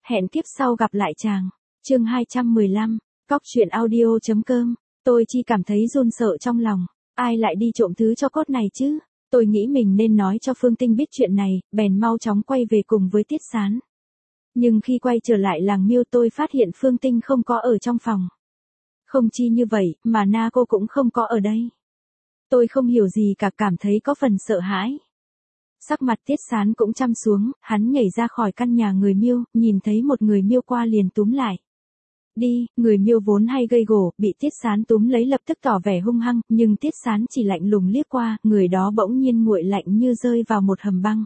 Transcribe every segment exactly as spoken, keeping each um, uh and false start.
hẹn kiếp sau gặp lại chàng. Chương hai trăm mười lăm, cóc truyện audio.com. Tôi chỉ cảm thấy run sợ trong lòng, ai lại đi trộm thứ cho cốt này chứ? Tôi nghĩ mình nên nói cho Phương Tinh biết chuyện này, bèn mau chóng quay về cùng với Tiết Sán. Nhưng khi quay trở lại làng Miêu tôi phát hiện Phương Tinh không có ở trong phòng. Không chi như vậy, mà Na cô cũng không có ở đây. Tôi không hiểu gì cả, cảm thấy có phần sợ hãi. Sắc mặt Tiết Sán cũng chăm xuống, hắn nhảy ra khỏi căn nhà người Miêu, nhìn thấy một người Miêu qua liền túm lại. Đi, người Miêu vốn hay gây gổ, bị Tiết Sán túm lấy lập tức tỏ vẻ hung hăng, nhưng Tiết Sán chỉ lạnh lùng liếc qua, người đó bỗng nhiên nguội lạnh như rơi vào một hầm băng.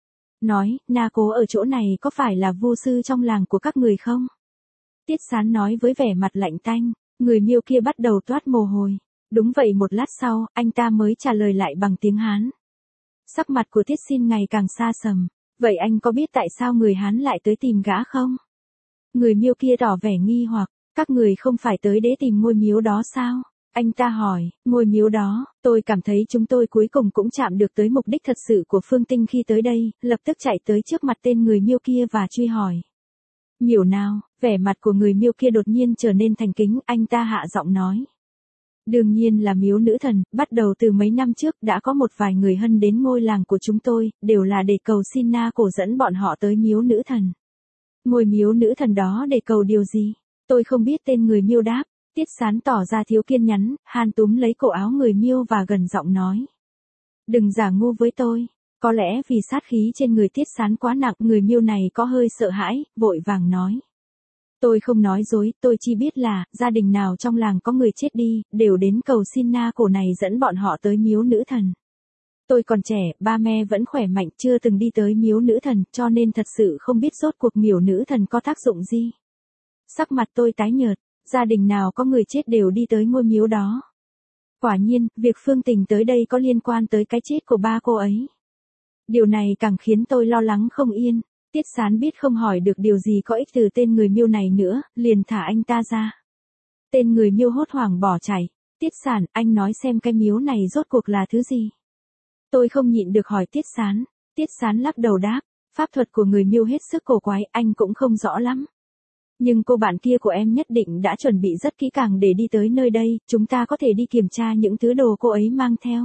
Nói, Na Cố ở chỗ này có phải là vu sư trong làng của các người không? Tiết Sán nói với vẻ mặt lạnh tanh, người Miêu kia bắt đầu toát mồ hôi. Đúng vậy, một lát sau, anh ta mới trả lời lại bằng tiếng Hán. Sắc mặt của Tiết Xin ngày càng xa sầm, vậy anh có biết tại sao người Hán lại tới tìm gã không? Người Miêu kia tỏ vẻ nghi hoặc, các người không phải tới để tìm ngôi miếu đó sao? Anh ta hỏi, ngôi miếu đó, tôi cảm thấy chúng tôi cuối cùng cũng chạm được tới mục đích thật sự của Phương Tinh khi tới đây, lập tức chạy tới trước mặt tên người Miêu kia và truy hỏi. Miểu nào, vẻ mặt của người Miêu kia đột nhiên trở nên thành kính, anh ta hạ giọng nói. Đương nhiên là miếu nữ thần, bắt đầu từ mấy năm trước đã có một vài người hân đến ngôi làng của chúng tôi, đều là để cầu xin Na Cổ dẫn bọn họ tới miếu nữ thần. Ngôi miếu nữ thần đó để cầu điều gì? Tôi không biết, tên người Miêu đáp. Tiết Sán tỏ ra thiếu kiên nhẫn, han túm lấy cổ áo người Miêu và gần giọng nói. Đừng giả ngu với tôi. Có lẽ vì sát khí trên người Tiết Sán quá nặng, người Miêu này có hơi sợ hãi, vội vàng nói. Tôi không nói dối, tôi chỉ biết là, gia đình nào trong làng có người chết đi, đều đến cầu xin Na Cổ này dẫn bọn họ tới miếu nữ thần. Tôi còn trẻ, ba mẹ vẫn khỏe mạnh, chưa từng đi tới miếu nữ thần, cho nên thật sự không biết rốt cuộc miếu nữ thần có tác dụng gì. Sắc mặt tôi tái nhợt, gia đình nào có người chết đều đi tới ngôi miếu đó. Quả nhiên, việc Phương Tình tới đây có liên quan tới cái chết của ba cô ấy. Điều này càng khiến tôi lo lắng không yên. Tiết Sán biết không hỏi được điều gì có ích từ tên người Miêu này nữa, liền thả anh ta ra. Tên người Miêu hốt hoảng bỏ chạy. Tiết Sán, anh nói xem cái miếu này rốt cuộc là thứ gì? Tôi không nhịn được hỏi Tiết Sán. Tiết Sán lắc đầu đáp, pháp thuật của người Miêu hết sức cổ quái, anh cũng không rõ lắm. Nhưng cô bạn kia của em nhất định đã chuẩn bị rất kỹ càng để đi tới nơi đây, chúng ta có thể đi kiểm tra những thứ đồ cô ấy mang theo.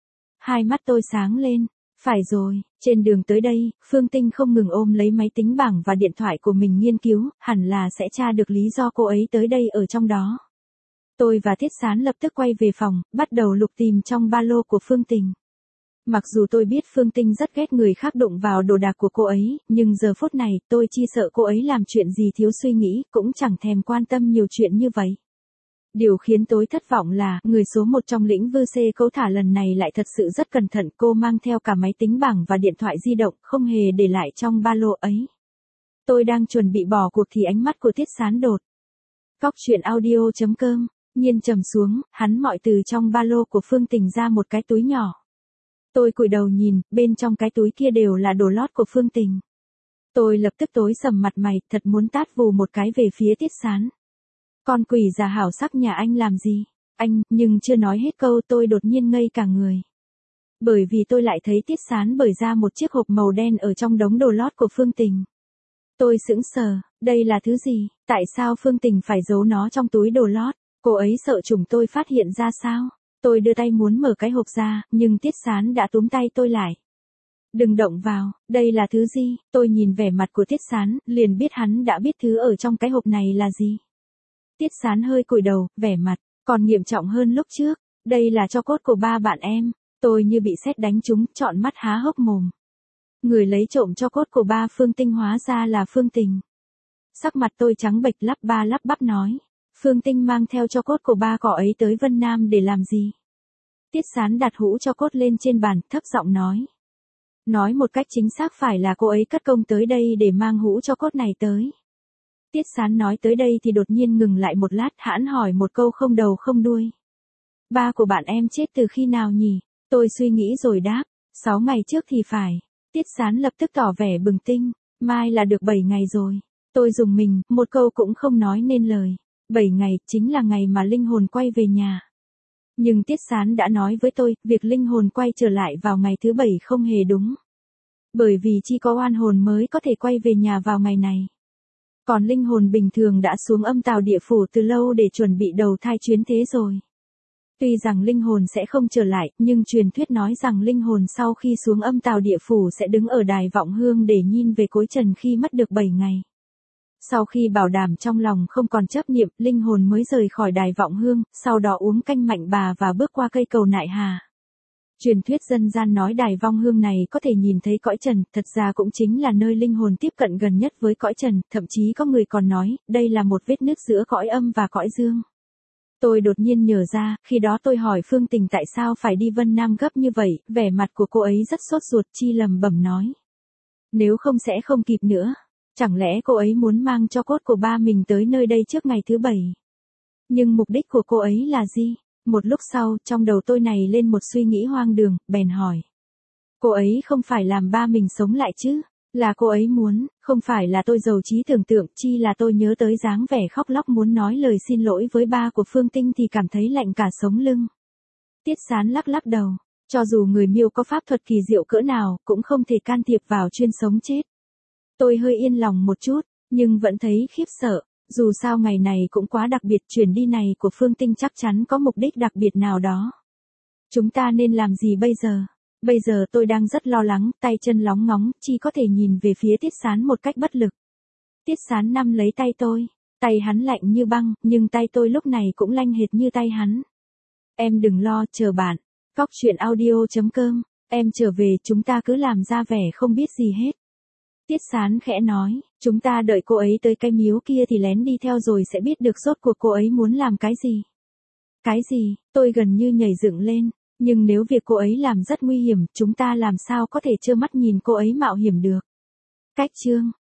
Hai mắt tôi sáng lên. Phải rồi, trên đường tới đây, Phương Tinh không ngừng ôm lấy máy tính bảng và điện thoại của mình nghiên cứu, hẳn là sẽ tra được lý do cô ấy tới đây ở trong đó. Tôi và Tiết Sán lập tức quay về phòng, bắt đầu lục tìm trong ba lô của Phương Tinh. Mặc dù tôi biết Phương Tinh rất ghét người khác đụng vào đồ đạc của cô ấy, nhưng giờ phút này tôi chỉ sợ cô ấy làm chuyện gì thiếu suy nghĩ, cũng chẳng thèm quan tâm nhiều chuyện như vậy. Điều khiến tôi thất vọng là, người số một trong lĩnh vực C cấu thả lần này lại thật sự rất cẩn thận, cô mang theo cả máy tính bảng và điện thoại di động, không hề để lại trong ba lô ấy. Tôi đang chuẩn bị bỏ cuộc thì ánh mắt của Tiết Sán đột. Cóc truyện audio.com, nhiên trầm xuống, hắn mọi từ trong ba lô của Phương Tình ra một cái túi nhỏ. Tôi cúi đầu nhìn, bên trong cái túi kia đều là đồ lót của Phương Tình. Tôi lập tức tối sầm mặt mày, thật muốn tát vù một cái về phía Tiết Sán. Con quỷ già hảo sắc nhà anh làm gì? Anh, nhưng chưa nói hết câu tôi đột nhiên ngây cả người. Bởi vì tôi lại thấy Tiết Sán bởi ra một chiếc hộp màu đen ở trong đống đồ lót của Phương Tình. Tôi sững sờ, đây là thứ gì? Tại sao Phương Tình phải giấu nó trong túi đồ lót? Cô ấy sợ chúng tôi phát hiện ra sao? Tôi đưa tay muốn mở cái hộp ra, nhưng Tiết Sán đã túm tay tôi lại. Đừng động vào, đây là thứ gì? Tôi nhìn vẻ mặt của Tiết Sán, liền biết hắn đã biết thứ ở trong cái hộp này là gì. Tiết Sán hơi cúi đầu, vẻ mặt còn nghiêm trọng hơn lúc trước. Đây là tro cốt của ba bạn em. Tôi như bị sét đánh trúng, trọn mắt há hốc mồm. Người lấy trộm tro cốt của ba Phương Tinh hóa ra là Phương Tình. Sắc mặt tôi trắng bệch, lắp ba lắp bắp nói. Phương Tinh mang theo tro cốt của ba cỏ ấy tới Vân Nam để làm gì? Tiết Sán đặt hũ tro cốt lên trên bàn, thấp giọng nói. Nói một cách chính xác phải là cô ấy cất công tới đây để mang hũ tro cốt này tới. Tiết Sán nói tới đây thì đột nhiên ngừng lại một lát, hãn hỏi một câu không đầu không đuôi. Ba của bạn em chết từ khi nào nhỉ? Tôi suy nghĩ rồi đáp, sáu ngày trước thì phải. Tiết Sán lập tức tỏ vẻ bừng tỉnh, mai là được bảy ngày rồi. Tôi rùng mình, một câu cũng không nói nên lời. bảy ngày, chính là ngày mà linh hồn quay về nhà. Nhưng Tiết Sán đã nói với tôi, việc linh hồn quay trở lại vào ngày thứ bảy không hề đúng. Bởi vì chỉ có oan hồn mới có thể quay về nhà vào ngày này. Còn linh hồn bình thường đã xuống âm tào địa phủ từ lâu để chuẩn bị đầu thai chuyến thế rồi. Tuy rằng linh hồn sẽ không trở lại, nhưng truyền thuyết nói rằng linh hồn sau khi xuống âm tào địa phủ sẽ đứng ở đài vọng hương để nhìn về cối trần khi mất được bảy ngày. Sau khi bảo đảm trong lòng không còn chấp niệm, linh hồn mới rời khỏi đài vọng hương, sau đó uống canh mạnh bà và bước qua cây cầu nại hà. Truyền thuyết dân gian nói đài vong hương này có thể nhìn thấy cõi trần, thật ra cũng chính là nơi linh hồn tiếp cận gần nhất với cõi trần, thậm chí có người còn nói, đây là một vết nứt giữa cõi âm và cõi dương. Tôi đột nhiên nhớ ra, khi đó tôi hỏi Phương Tình tại sao phải đi Vân Nam gấp như vậy, vẻ mặt của cô ấy rất sốt ruột, chi lầm bẩm nói. Nếu không sẽ không kịp nữa. Chẳng lẽ cô ấy muốn mang cho cốt của ba mình tới nơi đây trước ngày thứ bảy? Nhưng mục đích của cô ấy là gì? Một lúc sau, trong đầu tôi này lên một suy nghĩ hoang đường, bèn hỏi. Cô ấy không phải làm ba mình sống lại chứ? Là cô ấy muốn, không phải là tôi giàu trí tưởng tượng, chi là tôi nhớ tới dáng vẻ khóc lóc muốn nói lời xin lỗi với ba của Phương Tinh thì cảm thấy lạnh cả sống lưng. Tiết Sán lắc lắc đầu, cho dù người miêu có pháp thuật kỳ diệu cỡ nào, cũng không thể can thiệp vào chuyên sống chết. Tôi hơi yên lòng một chút, nhưng vẫn thấy khiếp sợ, dù sao ngày này cũng quá đặc biệt, chuyển đi này của Phương Tinh chắc chắn có mục đích đặc biệt nào đó. Chúng ta nên làm gì bây giờ? Bây giờ tôi đang rất lo lắng, tay chân lóng ngóng, chỉ có thể nhìn về phía Tiết Sán một cách bất lực. Tiết Sán nắm lấy tay tôi, tay hắn lạnh như băng, nhưng tay tôi lúc này cũng lanh hệt như tay hắn. Em đừng lo, chờ bạn. Cóc truyện audio chấm com, em trở về, chúng ta cứ làm ra vẻ không biết gì hết. Tiết Sán khẽ nói, chúng ta đợi cô ấy tới cái miếu kia thì lén đi theo rồi sẽ biết được rốt cuộc cô ấy muốn làm cái gì. Cái gì? Tôi gần như nhảy dựng lên, nhưng nếu việc cô ấy làm rất nguy hiểm, chúng ta làm sao có thể trơ mắt nhìn cô ấy mạo hiểm được. Cách chương